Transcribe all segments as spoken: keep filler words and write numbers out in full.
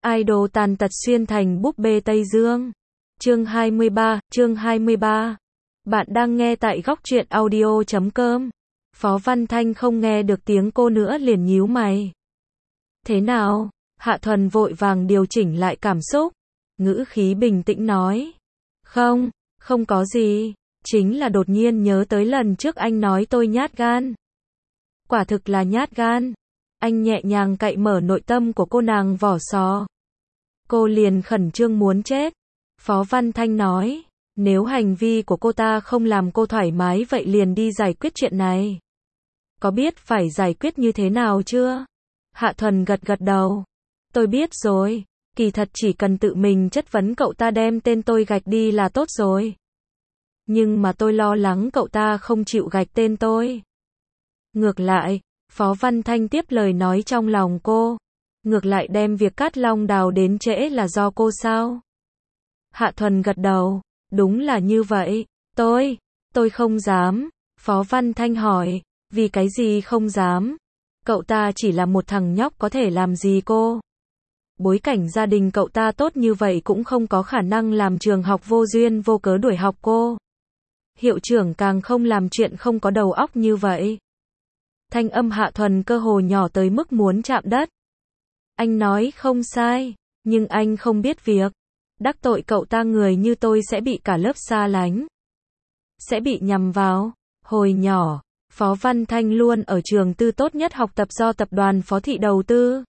Idol tàn tật xuyên thành búp bê Tây Dương. Chương hai mươi ba, chương hai mươi ba. Bạn đang nghe tại góc truyện audio chấm com. Phó Văn Thanh không nghe được tiếng cô nữa liền nhíu mày. Thế nào? Hạ Thuần vội vàng điều chỉnh lại cảm xúc. Ngữ khí bình tĩnh nói. Không, không có gì. Chính là đột nhiên nhớ tới lần trước anh nói tôi nhát gan. Quả thực là nhát gan. Anh nhẹ nhàng cạy mở nội tâm của cô nàng vỏ sò. Cô liền khẩn trương muốn chết. Phó Văn Thanh nói, nếu hành vi của cô ta không làm cô thoải mái vậy liền đi giải quyết chuyện này. Có biết phải giải quyết như thế nào chưa? Hạ Thuần gật gật đầu. Tôi biết rồi, kỳ thật chỉ cần tự mình chất vấn cậu ta đem tên tôi gạch đi là tốt rồi. Nhưng mà tôi lo lắng cậu ta không chịu gạch tên tôi. Ngược lại, Phó Văn Thanh tiếp lời nói trong lòng cô. Ngược lại đem việc Cát Long Đào đến trễ là do cô sao? Hạ Thuần gật đầu, đúng là như vậy, tôi, tôi không dám. Phó Văn Thanh hỏi, vì cái gì không dám? Cậu ta chỉ là một thằng nhóc có thể làm gì cô? Bối cảnh gia đình cậu ta tốt như vậy cũng không có khả năng làm trường học vô duyên vô cớ đuổi học cô. Hiệu trưởng càng không làm chuyện không có đầu óc như vậy. Thanh âm Hạ Thuần cơ hồ nhỏ tới mức muốn chạm đất. Anh nói không sai, nhưng anh không biết việc. Đắc tội cậu ta người như tôi sẽ bị cả lớp xa lánh. Sẽ bị nhằm vào. Hồi nhỏ, Phó Văn Thanh luôn ở trường tư tốt nhất học tập do tập đoàn Phó Thị đầu tư.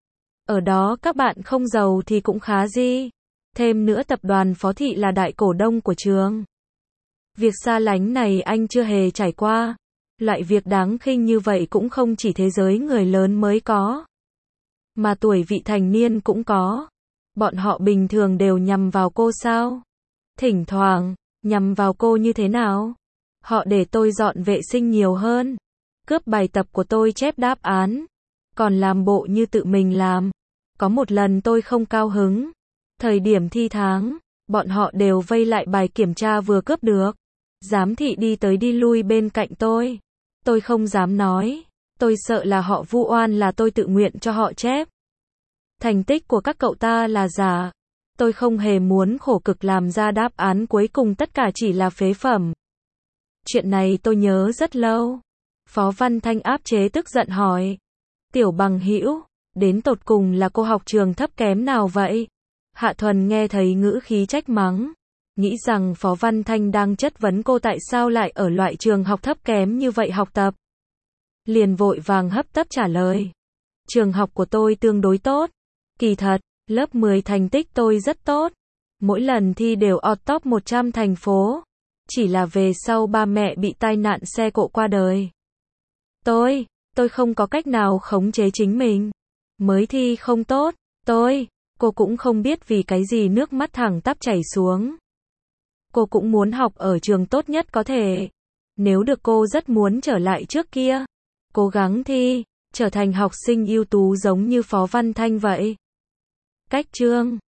Ở đó các bạn không giàu thì cũng khá gì. Thêm nữa tập đoàn Phó Thị là đại cổ đông của trường. Việc xa lánh này anh chưa hề trải qua. Loại việc đáng khinh như vậy cũng không chỉ thế giới người lớn mới có. Mà tuổi vị thành niên cũng có. Bọn họ bình thường đều nhằm vào cô sao? Thỉnh thoảng, nhằm vào cô như thế nào? Họ để tôi dọn vệ sinh nhiều hơn. Cướp bài tập của tôi chép đáp án. Còn làm bộ như tự mình làm. Có một lần tôi không cao hứng. Thời điểm thi tháng, bọn họ đều vây lại bài kiểm tra vừa cướp được. Giám thị đi tới đi lui bên cạnh tôi. Tôi không dám nói. Tôi sợ là họ vu oan là tôi tự nguyện cho họ chép. Thành tích của các cậu ta là giả. Tôi không hề muốn khổ cực làm ra đáp án cuối cùng tất cả chỉ là phế phẩm. Chuyện này tôi nhớ rất lâu. Phó Văn Thanh áp chế tức giận hỏi. Tiểu Bằng Hữu, đến tột cùng là cô học trường thấp kém nào vậy? Hạ Thuần nghe thấy ngữ khí trách mắng. Nghĩ rằng Phó Văn Thanh đang chất vấn cô tại sao lại ở loại trường học thấp kém như vậy học tập. Liền vội vàng hấp tấp trả lời. Trường học của tôi tương đối tốt. Kỳ thật, lớp mười thành tích tôi rất tốt. Mỗi lần thi đều ọt top một trăm thành phố. Chỉ là về sau ba mẹ bị tai nạn xe cộ qua đời. Tôi, tôi không có cách nào khống chế chính mình. Mới thi không tốt, tôi, cô cũng không biết vì cái gì nước mắt thẳng tắp chảy xuống. Cô cũng muốn học ở trường tốt nhất có thể. Nếu được cô rất muốn trở lại trước kia. Cố gắng thi, trở thành học sinh ưu tú giống như Phó Văn Thanh vậy. Cách chương